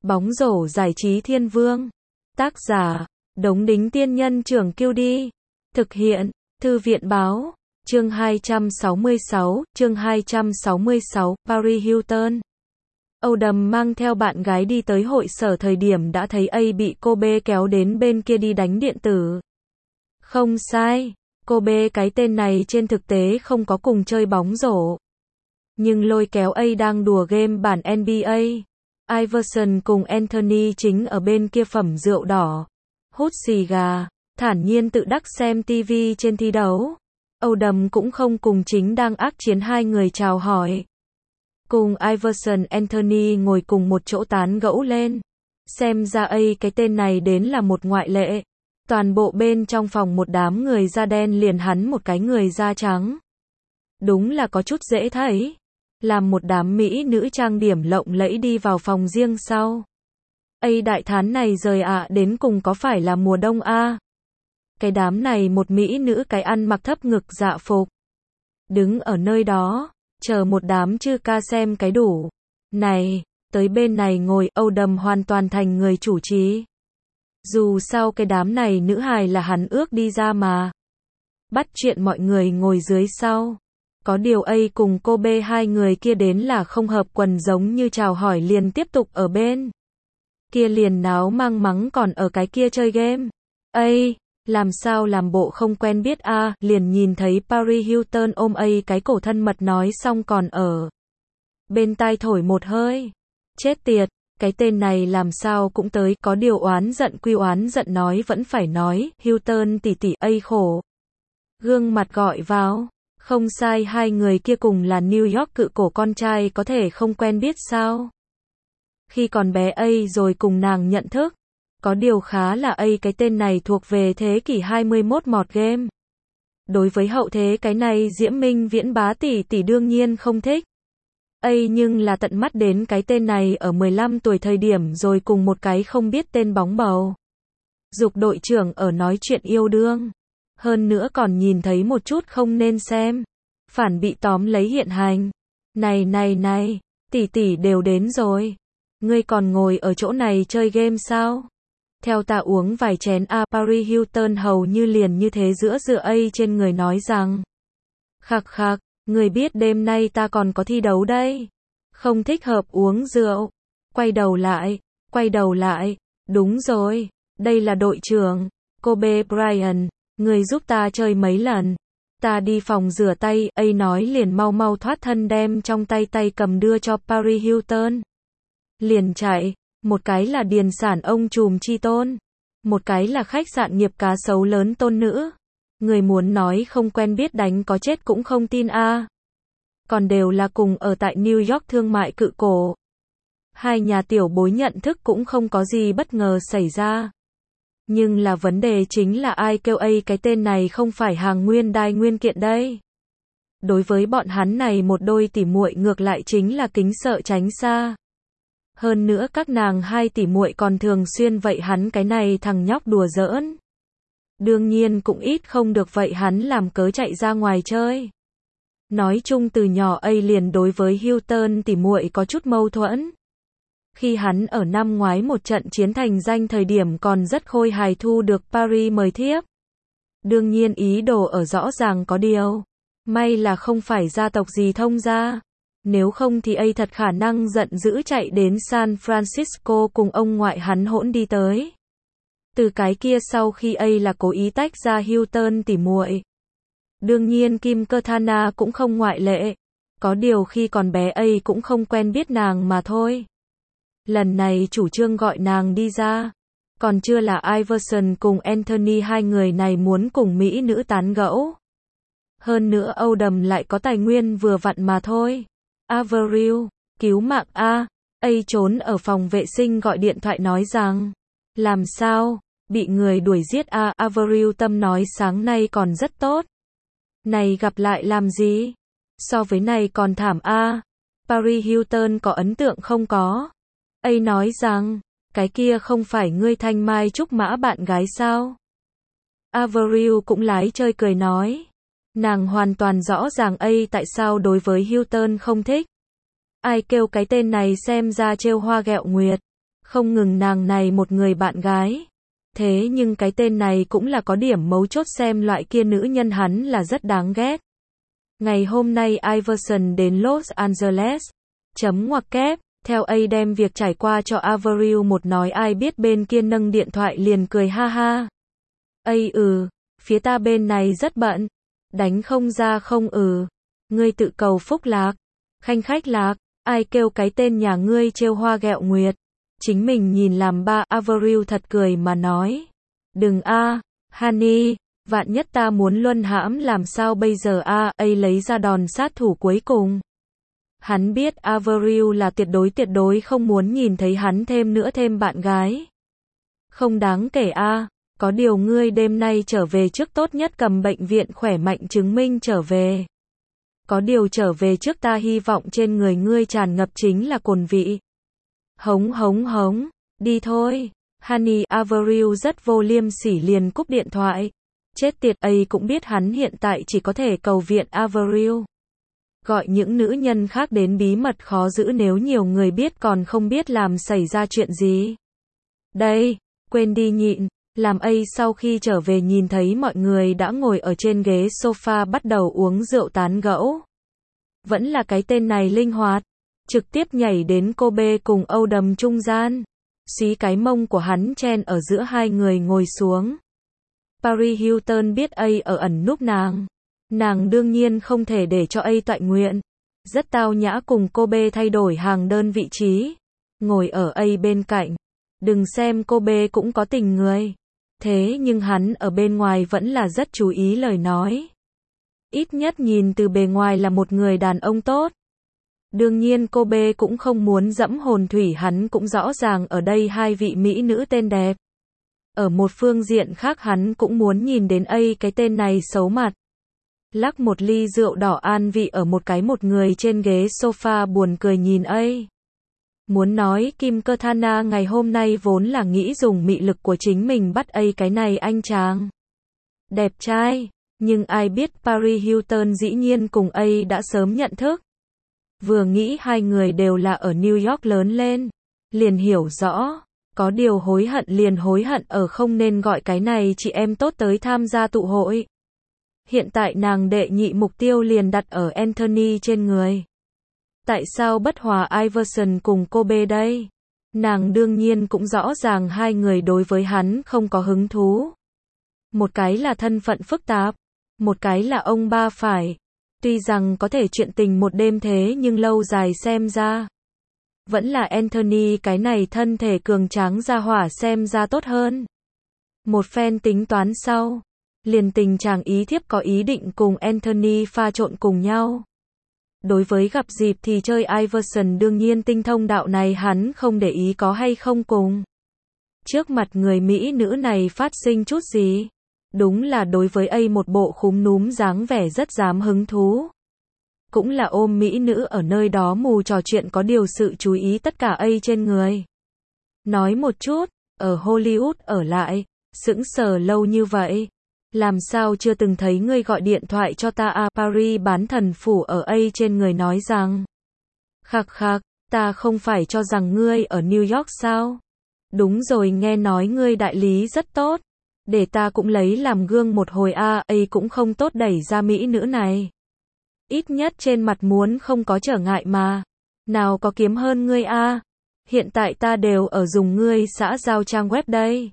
Bóng rổ giải trí thiên vương. Tác giả, Đống Đính Tiên Nhân Trưởng Kiêu Đi. Thực hiện, Thư viện Báo. Chương 266, Paris Hilton. Odom mang theo bạn gái đi tới hội sở thời điểm đã thấy A bị cô B kéo đến bên kia đi đánh điện tử. Không sai, cô B cái tên này trên thực tế không có cùng chơi bóng rổ. Nhưng lôi kéo A đang đùa game bản NBA. Iverson cùng Anthony chính ở bên kia phẩm rượu đỏ, hút xì gà, thản nhiên tự đắc xem TV trên thi đấu. Odom cũng không cùng chính đang ác chiến hai người chào hỏi. Cùng Iverson Anthony ngồi cùng một chỗ tán gẫu lên. Xem ra A cái tên này đến là một ngoại lệ. Toàn bộ bên trong phòng một đám người da đen liền hắn một cái người da trắng. Đúng là có chút dễ thấy. Làm một đám mỹ nữ trang điểm lộng lẫy đi vào phòng riêng sau. A đại thán này rời đến cùng có phải là mùa đông a? Cái đám này một mỹ nữ cái ăn mặc thấp ngực dạ phục. Đứng ở nơi đó, chờ một đám chư ca xem cái đủ. Này, tới bên này ngồi, Odom hoàn toàn thành người chủ trì. Dù sao cái đám này nữ hài là hắn ước đi ra mà. Bắt chuyện mọi người ngồi dưới sau. Có điều A cùng cô B hai người kia đến là không hợp quần giống như chào hỏi liền tiếp tục ở bên kia liền náo mang mắng còn ở cái kia chơi game. A, làm sao làm bộ không quen biết a, liền nhìn thấy Paris Hilton ôm A cái cổ thân mật nói xong còn ở bên tai thổi một hơi. Chết tiệt, cái tên này làm sao cũng tới, có điều oán giận quy oán giận nói vẫn phải nói, Hilton tỷ tỷ. A khổ gương mặt gọi vào. Không sai, hai người kia cùng là New York cự cổ con trai có thể không quen biết sao? Khi còn bé A rồi cùng nàng nhận thức. Có điều khá là A cái tên này thuộc về thế kỷ 21 mọt game. Đối với hậu thế cái này Diễm Minh Viễn bá tỷ tỷ đương nhiên không thích. A nhưng là tận mắt đến cái tên này ở 15 tuổi thời điểm rồi cùng một cái không biết tên bóng bầu. Dục đội trưởng ở nói chuyện yêu đương. Hơn nữa còn nhìn thấy một chút không nên xem. Phản bị tóm lấy hiện hành. Này, tỷ tỷ đều đến rồi. Ngươi còn ngồi ở chỗ này chơi game sao? Theo ta uống vài chén Paris Hilton hầu như liền như thế giữa A trên người nói rằng. Khặc, người biết đêm nay ta còn có thi đấu đây. Không thích hợp uống rượu. Quay đầu lại. Đúng rồi, đây là đội trưởng. Cô B Brian. Người giúp ta chơi mấy lần. Ta đi phòng rửa tay, A nói liền mau thoát thân đem trong tay cầm đưa cho Paris Hilton. Liền chạy, một cái là điền sản ông trùm chi tôn, một cái là khách sạn nghiệp cá sấu lớn tôn nữ. Người muốn nói không quen biết đánh có chết cũng không tin a. Còn đều là cùng ở tại New York thương mại cự cổ. Hai nhà tiểu bối nhận thức cũng không có gì bất ngờ xảy ra. Nhưng là vấn đề chính là ai kêu A cái tên này không phải hàng nguyên đai nguyên kiện đây. Đối với bọn hắn này một đôi tỉ muội ngược lại chính là kính sợ tránh xa. Hơn nữa các nàng hai tỉ muội còn thường xuyên vậy hắn cái này thằng nhóc đùa giỡn. Đương nhiên cũng ít không được vậy hắn làm cớ chạy ra ngoài chơi. Nói chung từ nhỏ A liền đối với Hilton tỉ muội có chút mâu thuẫn. Khi hắn ở năm ngoái một trận chiến thành danh thời điểm còn rất khôi hài thu được Paris mời thiếp. Đương nhiên ý đồ ở rõ ràng có điều. May là không phải gia tộc gì thông gia. Nếu không thì A thật khả năng giận dữ chạy đến San Francisco cùng ông ngoại hắn hỗn đi tới. Từ cái kia sau khi A là cố ý tách ra Hilton tỉ muội. Đương nhiên Kim Cơ Thana cũng không ngoại lệ. Có điều khi còn bé A cũng không quen biết nàng mà thôi. Lần này chủ trương gọi nàng đi ra. Còn chưa là Iverson cùng Anthony hai người này muốn cùng mỹ nữ tán gẫu. Hơn nữa Odom lại có tài nguyên vừa vặn mà thôi. Avril, cứu mạng A. A trốn ở phòng vệ sinh gọi điện thoại nói rằng. Làm sao? Bị người đuổi giết a. Avril tâm nói sáng nay còn rất tốt. Này gặp lại làm gì? So với này còn thảm a. Paris Hilton có ấn tượng không có? A nói rằng, cái kia không phải ngươi thanh mai trúc mã bạn gái sao? Avril cũng lái chơi cười nói. Nàng hoàn toàn rõ ràng A tại sao đối với Hilton không thích. Ai kêu cái tên này xem ra trêu hoa ghẹo nguyệt. Không ngừng nàng này một người bạn gái. Thế nhưng cái tên này cũng là có điểm mấu chốt xem loại kia nữ nhân hắn là rất đáng ghét. Ngày hôm nay Iverson đến Los Angeles. Chấm ngoặc kép. Theo A đem việc trải qua cho Avril một nói ai biết bên kia nâng điện thoại liền cười ha ha. A phía ta bên này rất bận. Đánh không ra không ngươi tự cầu phúc lạc. Khanh khách lạc, ai kêu cái tên nhà ngươi trêu hoa ghẹo nguyệt. Chính mình nhìn làm ba. Avril thật cười mà nói. Đừng honey, vạn nhất ta muốn luân hãm làm sao bây giờ A lấy ra đòn sát thủ cuối cùng. Hắn biết Avril là tuyệt đối không muốn nhìn thấy hắn thêm bạn gái. Không đáng kể có điều ngươi đêm nay trở về trước tốt nhất cầm bệnh viện khỏe mạnh chứng minh trở về. Có điều trở về trước ta hy vọng trên người ngươi tràn ngập chính là cồn vị. Hống, đi thôi. Honey, Avril rất vô liêm sỉ liền cúp điện thoại. Chết tiệt, A cũng biết hắn hiện tại chỉ có thể cầu viện Avril. Gọi những nữ nhân khác đến bí mật khó giữ nếu nhiều người biết còn không biết làm xảy ra chuyện gì. Đây, quên đi nhịn, làm A sau khi trở về nhìn thấy mọi người đã ngồi ở trên ghế sofa bắt đầu uống rượu tán gẫu. Vẫn là cái tên này linh hoạt, trực tiếp nhảy đến cô B cùng Âu Đầm trung gian. Xí cái mông của hắn chen ở giữa hai người ngồi xuống. Paris Hilton biết A ở ẩn núp nàng. Nàng đương nhiên không thể để cho A tọa nguyện. Rất tao nhã cùng cô B thay đổi hàng đơn vị trí. Ngồi ở A bên cạnh. Đừng xem cô B cũng có tình người. Thế nhưng hắn ở bên ngoài vẫn là rất chú ý lời nói. Ít nhất nhìn từ bề ngoài là một người đàn ông tốt. Đương nhiên cô B cũng không muốn dẫm hồn thủy hắn cũng rõ ràng ở đây hai vị mỹ nữ tên đẹp. Ở một phương diện khác hắn cũng muốn nhìn đến A cái tên này xấu mặt. Lắc một ly rượu đỏ an vị ở một người trên ghế sofa buồn cười nhìn A. Muốn nói Kim Cơ Thana ngày hôm nay vốn là nghĩ dùng mị lực của chính mình bắt A cái này anh chàng đẹp trai, nhưng ai biết Paris Hilton dĩ nhiên cùng A đã sớm nhận thức. Vừa nghĩ hai người đều là ở New York lớn lên, liền hiểu rõ, có điều hối hận ở không nên gọi cái này chị em tốt tới tham gia tụ hội. Hiện tại nàng đệ nhị mục tiêu liền đặt ở Anthony trên người. Tại sao bất hòa Iverson cùng cô B đây? Nàng đương nhiên cũng rõ ràng hai người đối với hắn không có hứng thú. Một cái là thân phận phức tạp, một cái là ông ba phải. Tuy rằng có thể chuyện tình một đêm thế nhưng lâu dài xem ra. Vẫn là Anthony cái này thân thể cường tráng ra hỏa xem ra tốt hơn. Một phen tính toán sau. Liền tình chàng ý thiếp có ý định cùng Anthony pha trộn cùng nhau. Đối với gặp dịp thì chơi Iverson đương nhiên tinh thông đạo này hắn không để ý có hay không cùng. Trước mặt người Mỹ nữ này phát sinh chút gì? Đúng là đối với A một bộ khúm núm dáng vẻ rất dám hứng thú. Cũng là ôm Mỹ nữ ở nơi đó mù trò chuyện có điều sự chú ý tất cả A trên người. Nói một chút, ở Hollywood ở lại, sững sờ lâu như vậy. Làm sao chưa từng thấy ngươi gọi điện thoại cho ta Paris bán thần phủ ở A trên người nói rằng. Khạc, ta không phải cho rằng ngươi ở New York sao? Đúng rồi nghe nói ngươi đại lý rất tốt. Để ta cũng lấy làm gương một hồi A cũng không tốt đẩy ra mỹ nữ này. Ít nhất trên mặt muốn không có trở ngại mà. Nào có kiếm hơn ngươi hiện tại ta đều ở dùng ngươi xã giao trang web đây.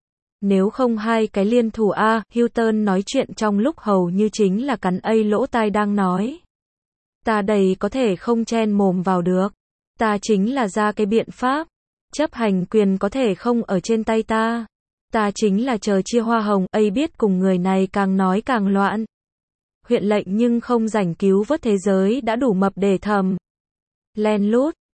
Nếu không hai cái liên thủ Hilton nói chuyện trong lúc hầu như chính là cắn A lỗ tai đang nói. Ta đầy có thể không chen mồm vào được. Ta chính là ra cái biện pháp. Chấp hành quyền có thể không ở trên tay ta. Ta chính là chờ chia hoa hồng. A biết cùng người này càng nói càng loạn. Huyện lệnh nhưng không rảnh cứu vớt thế giới đã đủ mập để thầm. Len lút,